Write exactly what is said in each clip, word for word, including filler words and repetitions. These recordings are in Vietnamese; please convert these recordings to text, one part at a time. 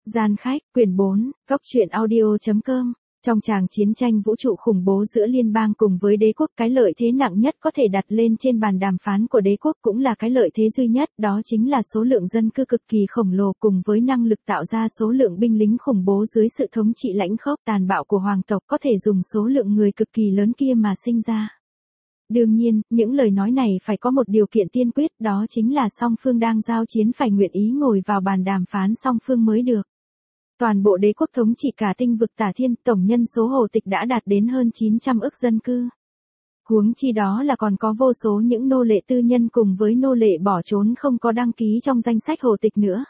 Gian khách, quyển bốn, góc truyện audio.com. Trong tràng chiến tranh vũ trụ khủng bố giữa liên bang cùng với đế quốc, cái lợi thế nặng nhất có thể đặt lên trên bàn đàm phán của đế quốc cũng là cái lợi thế duy nhất, đó chính là số lượng dân cư cực kỳ khổng lồ cùng với năng lực tạo ra số lượng binh lính khủng bố dưới sự thống trị lãnh khốc tàn bạo của hoàng tộc có thể dùng số lượng người cực kỳ lớn kia mà sinh ra. Đương nhiên, những lời nói này phải có một điều kiện tiên quyết, đó chính là song phương đang giao chiến phải nguyện ý ngồi vào bàn đàm phán song phương mới được. Toàn bộ đế quốc thống trị cả tinh vực Tả Thiên, tổng nhân số hồ tịch đã đạt đến hơn chín trăm ức dân cư. Huống chi đó là còn có vô số những nô lệ tư nhân cùng với nô lệ bỏ trốn không có đăng ký trong danh sách hồ tịch nữa.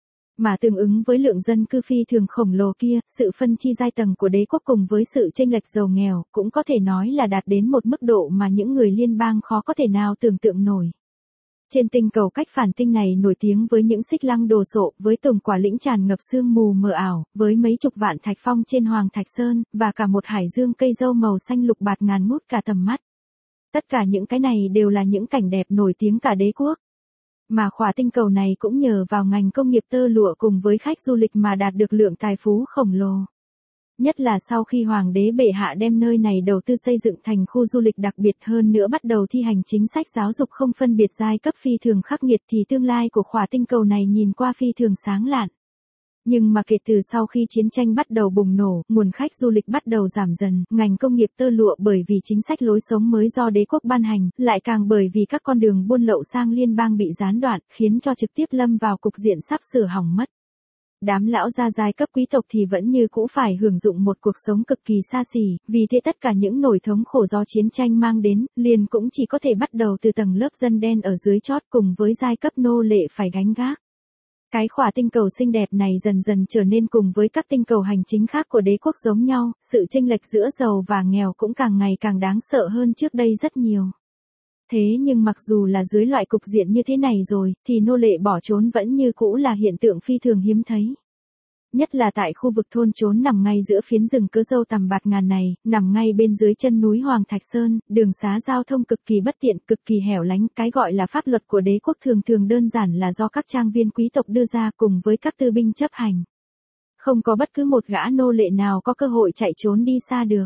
Mà tương ứng với lượng dân cư phi thường khổng lồ kia, sự phân chia giai tầng của đế quốc cùng với sự chênh lệch giàu nghèo cũng có thể nói là đạt đến một mức độ mà những người liên bang khó có thể nào tưởng tượng nổi. Trên tinh cầu cách phản tinh này nổi tiếng với những xích lăng đồ sộ, với tùng quả lĩnh tràn ngập sương mù mờ ảo, với mấy chục vạn thạch phong trên Hoàng Thạch Sơn, và cả một hải dương cây dâu màu xanh lục bạt ngàn ngút cả tầm mắt. Tất cả những cái này đều là những cảnh đẹp nổi tiếng cả đế quốc. Mà khỏa tinh cầu này cũng nhờ vào ngành công nghiệp tơ lụa cùng với khách du lịch mà đạt được lượng tài phú khổng lồ. Nhất là sau khi Hoàng đế bệ hạ đem nơi này đầu tư xây dựng thành khu du lịch đặc biệt, hơn nữa bắt đầu thi hành chính sách giáo dục không phân biệt giai cấp phi thường khắc nghiệt, thì tương lai của khỏa tinh cầu này nhìn qua phi thường sáng lạn. Nhưng mà kể từ sau khi chiến tranh bắt đầu bùng nổ, nguồn khách du lịch bắt đầu giảm dần, ngành công nghiệp tơ lụa bởi vì chính sách lối sống mới do đế quốc ban hành, lại càng bởi vì các con đường buôn lậu sang liên bang bị gián đoạn, khiến cho trực tiếp lâm vào cục diện sắp sửa hỏng mất. Đám lão gia giai cấp quý tộc thì vẫn như cũ phải hưởng dụng một cuộc sống cực kỳ xa xỉ, vì thế tất cả những nỗi thống khổ do chiến tranh mang đến, liền cũng chỉ có thể bắt đầu từ tầng lớp dân đen ở dưới chót cùng với giai cấp nô lệ phải gánh gác. Cái khỏa tinh cầu xinh đẹp này dần dần trở nên cùng với các tinh cầu hành chính khác của đế quốc giống nhau, sự chênh lệch giữa giàu và nghèo cũng càng ngày càng đáng sợ hơn trước đây rất nhiều. Thế nhưng mặc dù là dưới loại cục diện như thế này rồi, thì nô lệ bỏ trốn vẫn như cũ là hiện tượng phi thường hiếm thấy. Nhất là tại khu vực thôn trốn nằm ngay giữa phiến rừng cớ dâu tầm bạt ngàn này, nằm ngay bên dưới chân núi Hoàng Thạch Sơn, đường xá giao thông cực kỳ bất tiện, cực kỳ hẻo lánh, cái gọi là pháp luật của đế quốc thường thường đơn giản là do các trang viên quý tộc đưa ra cùng với các tư binh chấp hành. Không có bất cứ một gã nô lệ nào có cơ hội chạy trốn đi xa được.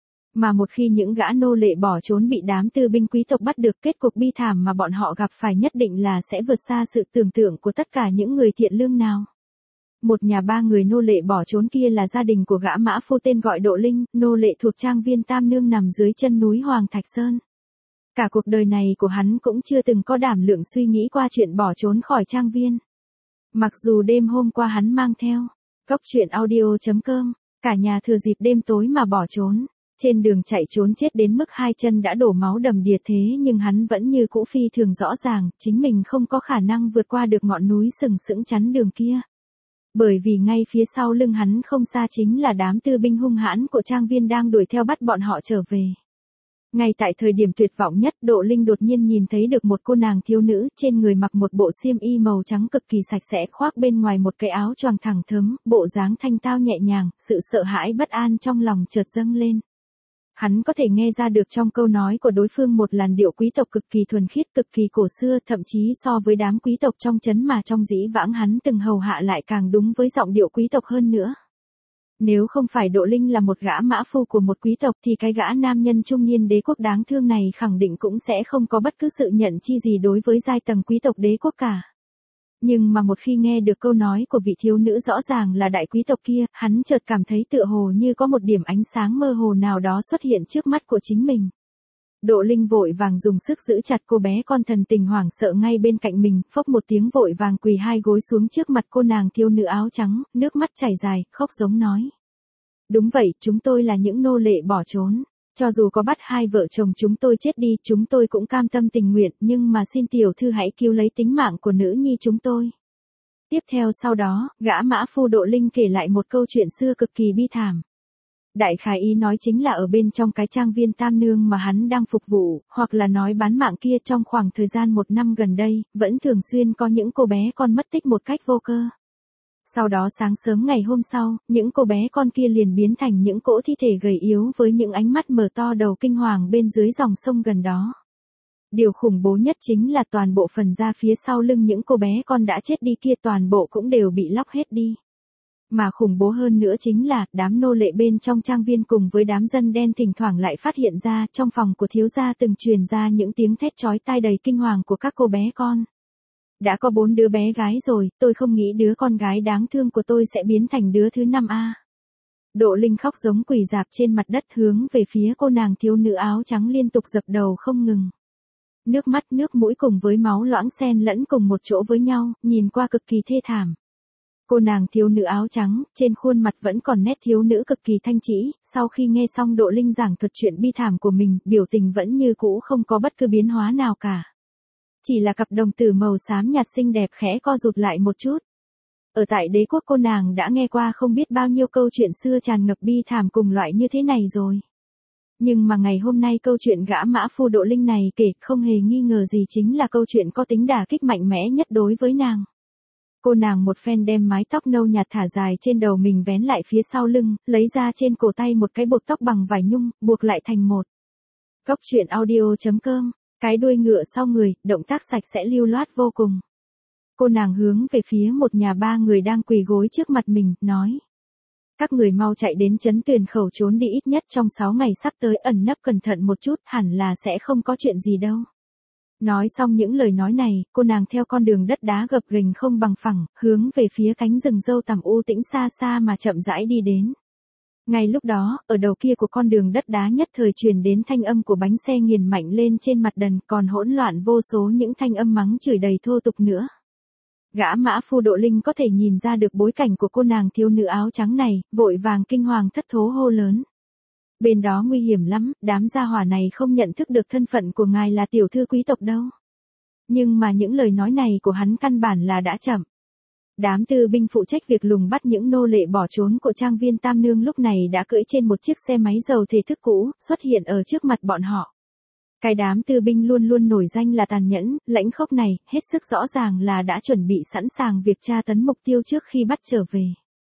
Mà một khi những gã nô lệ bỏ trốn bị đám tư binh quý tộc bắt được, kết cục bi thảm mà bọn họ gặp phải nhất định là sẽ vượt xa sự tưởng tượng của tất cả những người thiện lương nào. Một nhà ba người nô lệ bỏ trốn kia là gia đình của gã mã phu tên gọi Độ Linh, nô lệ thuộc trang viên Tam Nương nằm dưới chân núi Hoàng Thạch Sơn. Cả cuộc đời này của hắn cũng chưa từng có đảm lượng suy nghĩ qua chuyện bỏ trốn khỏi trang viên. Mặc dù đêm hôm qua hắn mang theo góc truyện audio.com, cả nhà thừa dịp đêm tối mà bỏ trốn. Trên đường chạy trốn chết đến mức hai chân đã đổ máu đầm đìa, thế nhưng hắn vẫn như cũ phi thường rõ ràng, chính mình không có khả năng vượt qua được ngọn núi sừng sững chắn đường kia. Bởi vì ngay phía sau lưng hắn không xa chính là đám tư binh hung hãn của trang viên đang đuổi theo bắt bọn họ trở về. Ngay tại thời điểm tuyệt vọng nhất, Độ Linh đột nhiên nhìn thấy được một cô nàng thiếu nữ, trên người mặc một bộ xiêm y màu trắng cực kỳ sạch sẽ, khoác bên ngoài một cái áo choàng thẳng thớm, bộ dáng thanh tao nhẹ nhàng, sự sợ hãi bất an trong lòng chợt dâng lên. Hắn có thể nghe ra được trong câu nói của đối phương một làn điệu quý tộc cực kỳ thuần khiết, cực kỳ cổ xưa, thậm chí so với đám quý tộc trong trấn mà trong dĩ vãng hắn từng hầu hạ lại càng đúng với giọng điệu quý tộc hơn nữa. Nếu không phải Độ Linh là một gã mã phu của một quý tộc thì cái gã nam nhân trung niên đế quốc đáng thương này khẳng định cũng sẽ không có bất cứ sự nhận chi gì đối với giai tầng quý tộc đế quốc cả. Nhưng mà một khi nghe được câu nói của vị thiếu nữ rõ ràng là đại quý tộc kia, hắn chợt cảm thấy tựa hồ như có một điểm ánh sáng mơ hồ nào đó xuất hiện trước mắt của chính mình. Độ Linh vội vàng dùng sức giữ chặt cô bé con thần tình hoảng sợ ngay bên cạnh mình, phốc một tiếng vội vàng quỳ hai gối xuống trước mặt cô nàng thiếu nữ áo trắng, nước mắt chảy dài, khóc giống nói. Đúng vậy, chúng tôi là những nô lệ bỏ trốn. Cho dù có bắt hai vợ chồng chúng tôi chết đi, chúng tôi cũng cam tâm tình nguyện, nhưng mà xin tiểu thư hãy cứu lấy tính mạng của nữ nhi chúng tôi. Tiếp theo sau đó, gã mã phu Độ Linh kể lại một câu chuyện xưa cực kỳ bi thảm. Đại khái ý nói chính là ở bên trong cái trang viên Tam Nương mà hắn đang phục vụ, hoặc là nói bán mạng kia, trong khoảng thời gian một năm gần đây, vẫn thường xuyên có những cô bé con mất tích một cách vô cơ. Sau đó sáng sớm ngày hôm sau, những cô bé con kia liền biến thành những cỗ thi thể gầy yếu với những ánh mắt mở to đầu kinh hoàng bên dưới dòng sông gần đó. Điều khủng bố nhất chính là toàn bộ phần da phía sau lưng những cô bé con đã chết đi kia toàn bộ cũng đều bị lóc hết đi. Mà khủng bố hơn nữa chính là, đám nô lệ bên trong trang viên cùng với đám dân đen thỉnh thoảng lại phát hiện ra, trong phòng của thiếu gia từng truyền ra những tiếng thét chói tai đầy kinh hoàng của các cô bé con. Đã có bốn đứa bé gái rồi, tôi không nghĩ đứa con gái đáng thương của tôi sẽ biến thành đứa thứ năm a. Độ Linh khóc giống quỳ dạp trên mặt đất hướng về phía cô nàng thiếu nữ áo trắng liên tục dập đầu không ngừng. Nước mắt nước mũi cùng với máu loãng xen lẫn cùng một chỗ với nhau, nhìn qua cực kỳ thê thảm. Cô nàng thiếu nữ áo trắng, trên khuôn mặt vẫn còn nét thiếu nữ cực kỳ thanh trĩ, sau khi nghe xong Độ Linh giảng thuật chuyện bi thảm của mình, biểu tình vẫn như cũ không có bất cứ biến hóa nào cả. Chỉ là cặp đồng tử màu xám nhạt xinh đẹp khẽ co rụt lại một chút. Ở tại đế quốc cô nàng đã nghe qua không biết bao nhiêu câu chuyện xưa tràn ngập bi thảm cùng loại như thế này rồi. Nhưng mà ngày hôm nay câu chuyện gã mã phu Độ Linh này kể không hề nghi ngờ gì chính là câu chuyện có tính đả kích mạnh mẽ nhất đối với nàng. Cô nàng một phen đem mái tóc nâu nhạt thả dài trên đầu mình vén lại phía sau lưng, lấy ra trên cổ tay một cái bột tóc bằng vải nhung, buộc lại thành một. Cốc truyện audio chấm com, cái đuôi ngựa sau người, động tác sạch sẽ lưu loát vô cùng. Cô nàng hướng về phía một nhà ba người đang quỳ gối trước mặt mình, nói. Các người mau chạy đến trấn Tuyền Khẩu trốn đi ít nhất trong sáu ngày sắp tới, ẩn nấp cẩn thận một chút, hẳn là sẽ không có chuyện gì đâu. Nói xong những lời nói này, cô nàng theo con đường đất đá gập ghềnh không bằng phẳng, hướng về phía cánh rừng dâu tằm u tĩnh xa xa mà chậm rãi đi đến. Ngay lúc đó, ở đầu kia của con đường đất đá nhất thời truyền đến thanh âm của bánh xe nghiền mạnh lên trên mặt đần, còn hỗn loạn vô số những thanh âm mắng chửi đầy thô tục nữa. Gã mã phu Độ Linh có thể nhìn ra được bối cảnh của cô nàng thiếu nữ áo trắng này, vội vàng kinh hoàng thất thố hô lớn. Bên đó nguy hiểm lắm, đám gia hỏa này không nhận thức được thân phận của ngài là tiểu thư quý tộc đâu. Nhưng mà những lời nói này của hắn căn bản là đã chậm. Đám tư binh phụ trách việc lùng bắt những nô lệ bỏ trốn của trang viên Tam Nương lúc này đã cưỡi trên một chiếc xe máy dầu thể thức cũ, xuất hiện ở trước mặt bọn họ. Cái đám tư binh luôn luôn nổi danh là tàn nhẫn, lãnh khốc này, hết sức rõ ràng là đã chuẩn bị sẵn sàng việc tra tấn mục tiêu trước khi bắt trở về.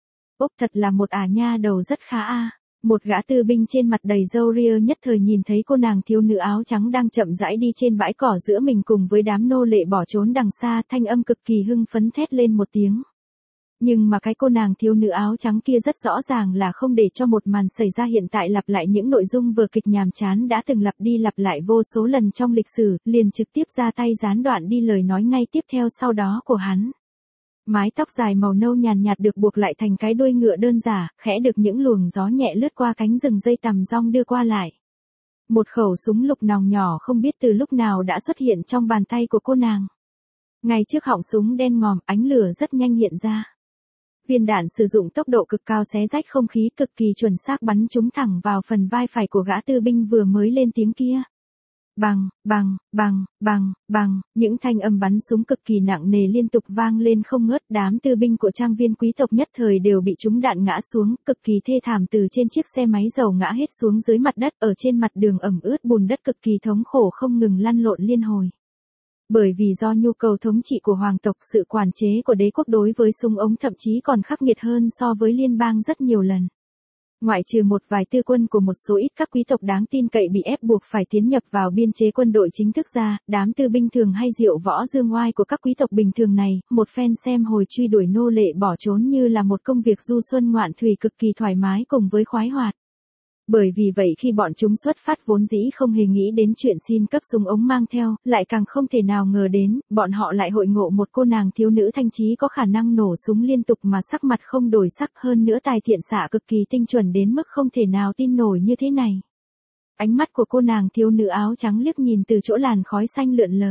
Úc thật là một ả nha đầu rất khá a. Một gã tư binh trên mặt đầy râu ria nhất thời nhìn thấy cô nàng thiếu nữ áo trắng đang chậm rãi đi trên bãi cỏ giữa mình cùng với đám nô lệ bỏ trốn đằng xa, thanh âm cực kỳ hưng phấn thét lên một tiếng. Nhưng mà cái cô nàng thiếu nữ áo trắng kia rất rõ ràng là không để cho một màn xảy ra hiện tại lặp lại những nội dung vừa kịch nhàm chán đã từng lặp đi lặp lại vô số lần trong lịch sử, liền trực tiếp ra tay gián đoạn đi lời nói ngay tiếp theo sau đó của hắn. Mái tóc dài màu nâu nhàn nhạt được buộc lại thành cái đuôi ngựa đơn giản, khẽ được những luồng gió nhẹ lướt qua cánh rừng dây tằm rong đưa qua lại. Một khẩu súng lục nòng nhỏ không biết từ lúc nào đã xuất hiện trong bàn tay của cô nàng. Ngay trước họng súng đen ngòm, ánh lửa rất nhanh hiện ra. Viên đạn sử dụng tốc độ cực cao xé rách không khí cực kỳ chuẩn xác bắn trúng thẳng vào phần vai phải của gã tư binh vừa mới lên tiếng kia. Bằng, bằng, bằng, bằng, bằng, những thanh âm bắn súng cực kỳ nặng nề liên tục vang lên không ngớt, đám tư binh của trang viên quý tộc nhất thời đều bị trúng đạn ngã xuống, cực kỳ thê thảm từ trên chiếc xe máy dầu ngã hết xuống dưới mặt đất, ở trên mặt đường ẩm ướt bùn đất cực kỳ thống khổ không ngừng lăn lộn liên hồi. Bởi vì do nhu cầu thống trị của hoàng tộc, sự quản chế của đế quốc đối với súng ống thậm chí còn khắc nghiệt hơn so với liên bang rất nhiều lần. Ngoại trừ một vài tư quân của một số ít các quý tộc đáng tin cậy bị ép buộc phải tiến nhập vào biên chế quân đội chính thức ra, đám tư binh thường hay diệu võ dương oai của các quý tộc bình thường này, một phen xem hồi truy đuổi nô lệ bỏ trốn như là một công việc du xuân ngoạn thủy cực kỳ thoải mái cùng với khoái hoạt. Bởi vì vậy khi bọn chúng xuất phát vốn dĩ không hề nghĩ đến chuyện xin cấp súng ống mang theo, lại càng không thể nào ngờ đến, bọn họ lại hội ngộ một cô nàng thiếu nữ thanh trí có khả năng nổ súng liên tục mà sắc mặt không đổi sắc, hơn nữa tài thiện xạ cực kỳ tinh chuẩn đến mức không thể nào tin nổi như thế này. Ánh mắt của cô nàng thiếu nữ áo trắng liếc nhìn từ chỗ làn khói xanh lượn lờ.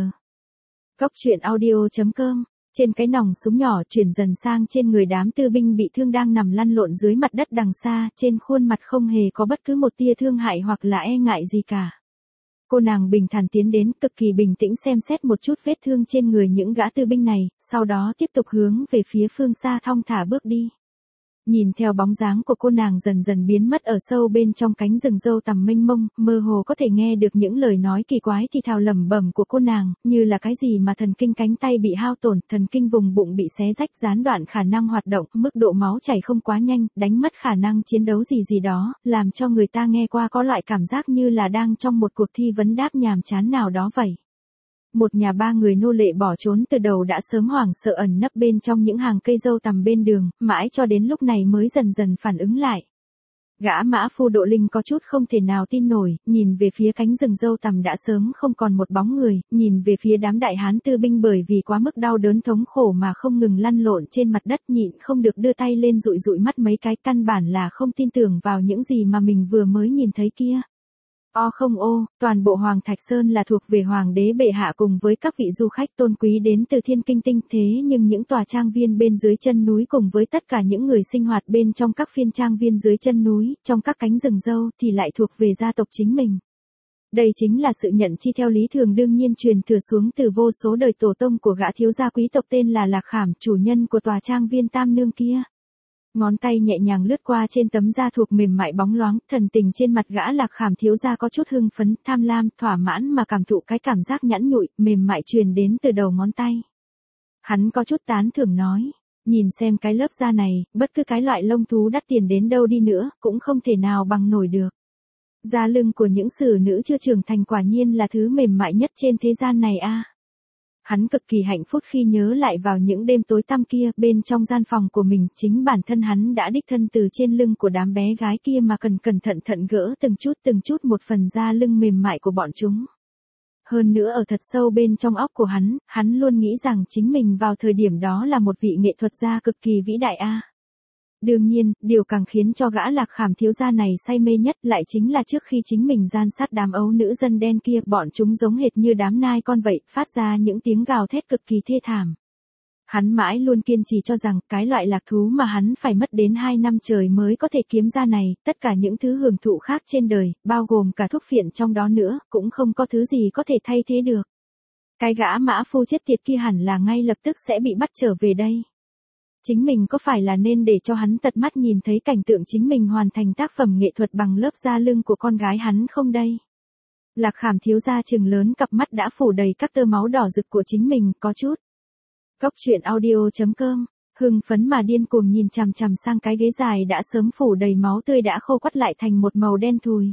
Cốc truyện audio chấm com. Trên cái nòng súng nhỏ chuyển dần sang trên người đám tư binh bị thương đang nằm lăn lộn dưới mặt đất đằng xa, trên khuôn mặt không hề có bất cứ một tia thương hại hoặc là e ngại gì cả. Cô nàng bình thản tiến đến, cực kỳ bình tĩnh xem xét một chút vết thương trên người những gã tư binh này, sau đó tiếp tục hướng về phía phương xa thong thả bước đi. Nhìn theo bóng dáng của cô nàng dần dần biến mất ở sâu bên trong cánh rừng dâu tằm mênh mông, mơ hồ có thể nghe được những lời nói kỳ quái thì thào lẩm bẩm của cô nàng, như là cái gì mà thần kinh cánh tay bị hao tổn, thần kinh vùng bụng bị xé rách gián đoạn khả năng hoạt động, mức độ máu chảy không quá nhanh, đánh mất khả năng chiến đấu gì gì đó, làm cho người ta nghe qua có loại cảm giác như là đang trong một cuộc thi vấn đáp nhàm chán nào đó vậy. một nhà ba người nô lệ bỏ trốn từ đầu đã sớm hoảng sợ ẩn nấp bên trong những hàng cây dâu tằm bên đường, mãi cho đến lúc này mới dần dần phản ứng lại. Gã mã phu Độ Linh có chút không thể nào tin nổi, nhìn về phía cánh rừng dâu tằm đã sớm không còn một bóng người, nhìn về phía đám đại hán tư binh bởi vì quá mức đau đớn thống khổ mà không ngừng lăn lộn trên mặt đất, nhịn không được đưa tay lên dụi dụi mắt mấy cái, căn bản là không tin tưởng vào những gì mà mình vừa mới nhìn thấy kia. O không ô, toàn bộ Hoàng Thạch Sơn là thuộc về Hoàng đế bệ hạ cùng với các vị du khách tôn quý đến từ thiên kinh tinh, thế nhưng những tòa trang viên bên dưới chân núi cùng với tất cả những người sinh hoạt bên trong các phiên trang viên dưới chân núi, trong các cánh rừng dâu thì lại thuộc về gia tộc chính mình. Đây chính là sự nhận chi theo lý thường đương nhiên truyền thừa xuống từ vô số đời tổ tông của gã thiếu gia quý tộc tên là Lạc Khảm, chủ nhân của tòa trang viên Tam Nương kia. Ngón tay nhẹ nhàng lướt qua trên tấm da thuộc mềm mại bóng loáng, thần tình trên mặt gã Lạc Khảm thiếu gia có chút hưng phấn, tham lam, thỏa mãn mà cảm thụ cái cảm giác nhẵn nhụi, mềm mại truyền đến từ đầu ngón tay. Hắn có chút tán thưởng nói, nhìn xem cái lớp da này, bất cứ cái loại lông thú đắt tiền đến đâu đi nữa, cũng không thể nào bằng nổi được. Da lưng của những xử nữ chưa trưởng thành quả nhiên là thứ mềm mại nhất trên thế gian này a. Hắn cực kỳ hạnh phúc khi nhớ lại vào những đêm tối tăm kia, bên trong gian phòng của mình, chính bản thân hắn đã đích thân từ trên lưng của đám bé gái kia mà cần cẩn thận thận gỡ từng chút từng chút một phần da lưng mềm mại của bọn chúng. Hơn nữa ở thật sâu bên trong óc của hắn, hắn luôn nghĩ rằng chính mình vào thời điểm đó là một vị nghệ thuật gia cực kỳ vĩ đại a. Đương nhiên, điều càng khiến cho gã Lạc Khảm thiếu gia này say mê nhất lại chính là trước khi chính mình gian sát đám ấu nữ dân đen kia, bọn chúng giống hệt như đám nai con vậy, phát ra những tiếng gào thét cực kỳ thê thảm. Hắn mãi luôn kiên trì cho rằng cái loại lạc thú mà hắn phải mất đến hai năm trời mới có thể kiếm ra này, tất cả những thứ hưởng thụ khác trên đời, bao gồm cả thuốc phiện trong đó nữa, cũng không có thứ gì có thể thay thế được. Cái gã mã phu chết tiệt kia hẳn là ngay lập tức sẽ bị bắt trở về đây. Chính mình có phải là nên để cho hắn tận mắt nhìn thấy cảnh tượng chính mình hoàn thành tác phẩm nghệ thuật bằng lớp da lưng của con gái hắn không đây? Lạc Khảm thiếu gia trừng lớn cặp mắt đã phủ đầy các tơ máu đỏ rực của chính mình, có chút. Góc truyện audio chấm com, hưng phấn mà điên cuồng nhìn chằm chằm sang cái ghế dài đã sớm phủ đầy máu tươi đã khô quắt lại thành một màu đen thùi.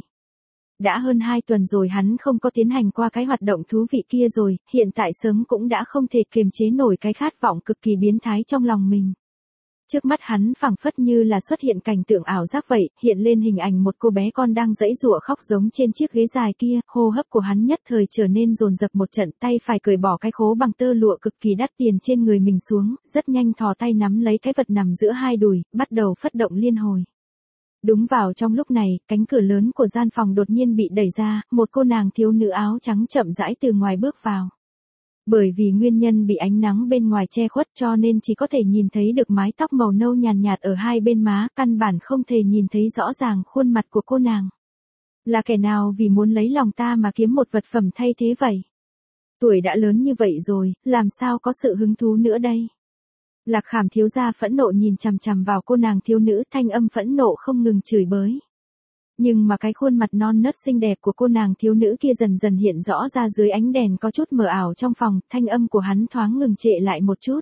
Đã hơn hai tuần rồi hắn không có tiến hành qua cái hoạt động thú vị kia rồi, hiện tại sớm cũng đã không thể kiềm chế nổi cái khát vọng cực kỳ biến thái trong lòng mình. Trước mắt hắn phảng phất như là xuất hiện cảnh tượng ảo giác vậy, hiện lên hình ảnh một cô bé con đang giãy giụa khóc giống trên chiếc ghế dài kia, hô hấp của hắn nhất thời trở nên dồn dập một trận, tay phải cởi bỏ cái khố bằng tơ lụa cực kỳ đắt tiền trên người mình xuống, rất nhanh thò tay nắm lấy cái vật nằm giữa hai đùi, bắt đầu phất động liên hồi. Đúng vào trong lúc này, cánh cửa lớn của gian phòng đột nhiên bị đẩy ra, một cô nàng thiếu nữ áo trắng chậm rãi từ ngoài bước vào. Bởi vì nguyên nhân bị ánh nắng bên ngoài che khuất cho nên chỉ có thể nhìn thấy được mái tóc màu nâu nhàn nhạt, nhạt ở hai bên má, căn bản không thể nhìn thấy rõ ràng khuôn mặt của cô nàng. Là kẻ nào vì muốn lấy lòng ta mà kiếm một vật phẩm thay thế vậy? Tuổi đã lớn như vậy rồi, làm sao có sự hứng thú nữa đây? Lạc Khảm thiếu gia phẫn nộ nhìn chằm chằm vào cô nàng thiếu nữ, thanh âm phẫn nộ không ngừng chửi bới. Nhưng mà cái khuôn mặt non nớt xinh đẹp của cô nàng thiếu nữ kia dần dần hiện rõ ra dưới ánh đèn có chút mờ ảo trong phòng, thanh âm của hắn thoáng ngừng trệ lại một chút.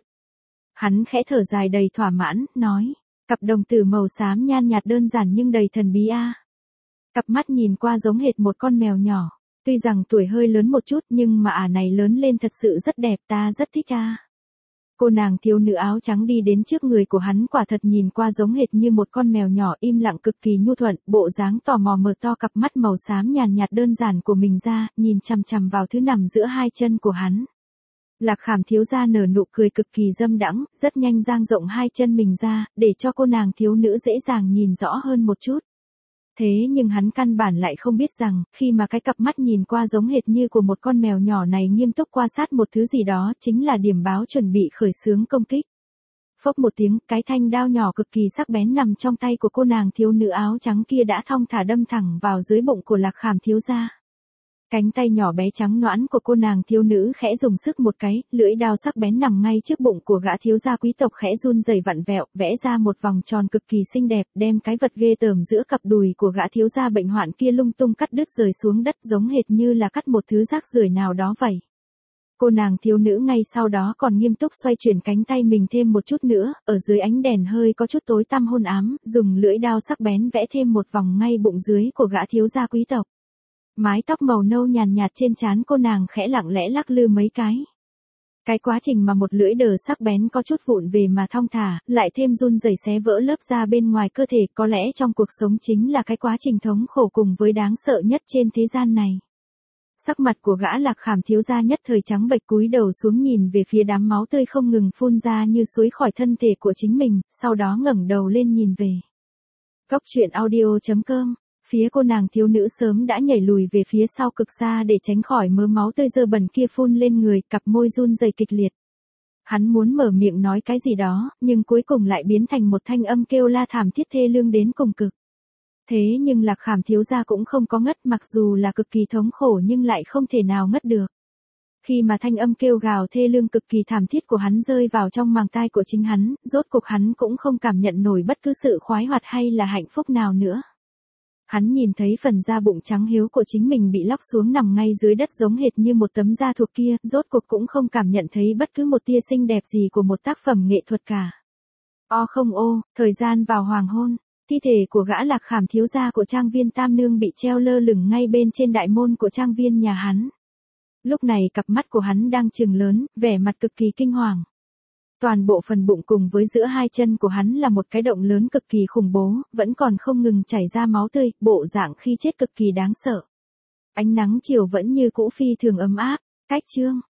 Hắn khẽ thở dài đầy thỏa mãn, nói, cặp đồng tử màu xám nhan nhạt đơn giản nhưng đầy thần bí a. Cặp mắt nhìn qua giống hệt một con mèo nhỏ, tuy rằng tuổi hơi lớn một chút nhưng mà ả này lớn lên thật sự rất đẹp, ta rất thích a. Cô nàng thiếu nữ áo trắng đi đến trước người của hắn, quả thật nhìn qua giống hệt như một con mèo nhỏ im lặng cực kỳ nhu thuận, bộ dáng tò mò mở to cặp mắt màu xám nhàn nhạt đơn giản của mình ra, nhìn chằm chằm vào thứ nằm giữa hai chân của hắn. Lạc Khảm thiếu gia nở nụ cười cực kỳ dâm đãng, rất nhanh dang rộng hai chân mình ra, để cho cô nàng thiếu nữ dễ dàng nhìn rõ hơn một chút. Thế nhưng hắn căn bản lại không biết rằng, khi mà cái cặp mắt nhìn qua giống hệt như của một con mèo nhỏ này nghiêm túc quan sát một thứ gì đó, chính là điểm báo chuẩn bị khởi xướng công kích. Phốc một tiếng, cái thanh đao nhỏ cực kỳ sắc bén nằm trong tay của cô nàng thiếu nữ áo trắng kia đã thong thả đâm thẳng vào dưới bụng của Lạc Khảm thiếu gia. Cánh tay nhỏ bé trắng nõn của cô nàng thiếu nữ khẽ dùng sức một cái, lưỡi đao sắc bén nằm ngay trước bụng của gã thiếu gia quý tộc khẽ run rẩy vặn vẹo, vẽ ra một vòng tròn cực kỳ xinh đẹp, đem cái vật ghê tởm giữa cặp đùi của gã thiếu gia bệnh hoạn kia lung tung cắt đứt rời xuống đất, giống hệt như là cắt một thứ rác rưởi nào đó vậy. Cô nàng thiếu nữ ngay sau đó còn nghiêm túc xoay chuyển cánh tay mình thêm một chút nữa, ở dưới ánh đèn hơi có chút tối tăm hôn ám, dùng lưỡi đao sắc bén vẽ thêm một vòng ngay bụng dưới của gã thiếu gia quý tộc. Mái tóc màu nâu nhàn nhạt trên trán cô nàng khẽ lặng lẽ lắc lư mấy cái. Cái quá trình mà một lưỡi đờ sắc bén có chút vụn về mà thong thả, lại thêm run rẩy xé vỡ lớp da bên ngoài cơ thể, có lẽ trong cuộc sống chính là cái quá trình thống khổ cùng với đáng sợ nhất trên thế gian này. Sắc mặt của gã Lạc Khảm thiếu gia nhất thời trắng bệch, cúi đầu xuống nhìn về phía đám máu tươi không ngừng phun ra như suối khỏi thân thể của chính mình, sau đó ngẩng đầu lên nhìn về. Góc truyện audio chấm com. Phía cô nàng thiếu nữ sớm đã nhảy lùi về phía sau cực xa để tránh khỏi mớ máu tươi dơ bẩn kia phun lên người, cặp môi run rẩy kịch liệt. Hắn muốn mở miệng nói cái gì đó, nhưng cuối cùng lại biến thành một thanh âm kêu la thảm thiết thê lương đến cùng cực. Thế nhưng Lạc Khảm thiếu gia cũng không có ngất, mặc dù là cực kỳ thống khổ nhưng lại không thể nào ngất được. Khi mà thanh âm kêu gào thê lương cực kỳ thảm thiết của hắn rơi vào trong màng tai của chính hắn, rốt cuộc hắn cũng không cảm nhận nổi bất cứ sự khoái hoạt hay là hạnh phúc nào nữa. Hắn nhìn thấy phần da bụng trắng hiếu của chính mình bị lóc xuống nằm ngay dưới đất giống hệt như một tấm da thuộc kia, rốt cuộc cũng không cảm nhận thấy bất cứ một tia xinh đẹp gì của một tác phẩm nghệ thuật cả. O không ô, thời gian vào hoàng hôn, thi thể của gã Lạc Khảm thiếu gia của trang viên Tam Nương bị treo lơ lửng ngay bên trên đại môn của trang viên nhà hắn. Lúc này cặp mắt của hắn đang trừng lớn, vẻ mặt cực kỳ kinh hoàng. Toàn bộ phần bụng cùng với giữa hai chân của hắn là một cái động lớn cực kỳ khủng bố, vẫn còn không ngừng chảy ra máu tươi, bộ dạng khi chết cực kỳ đáng sợ. Ánh nắng chiều vẫn như cũ phi thường ấm áp. Cách chương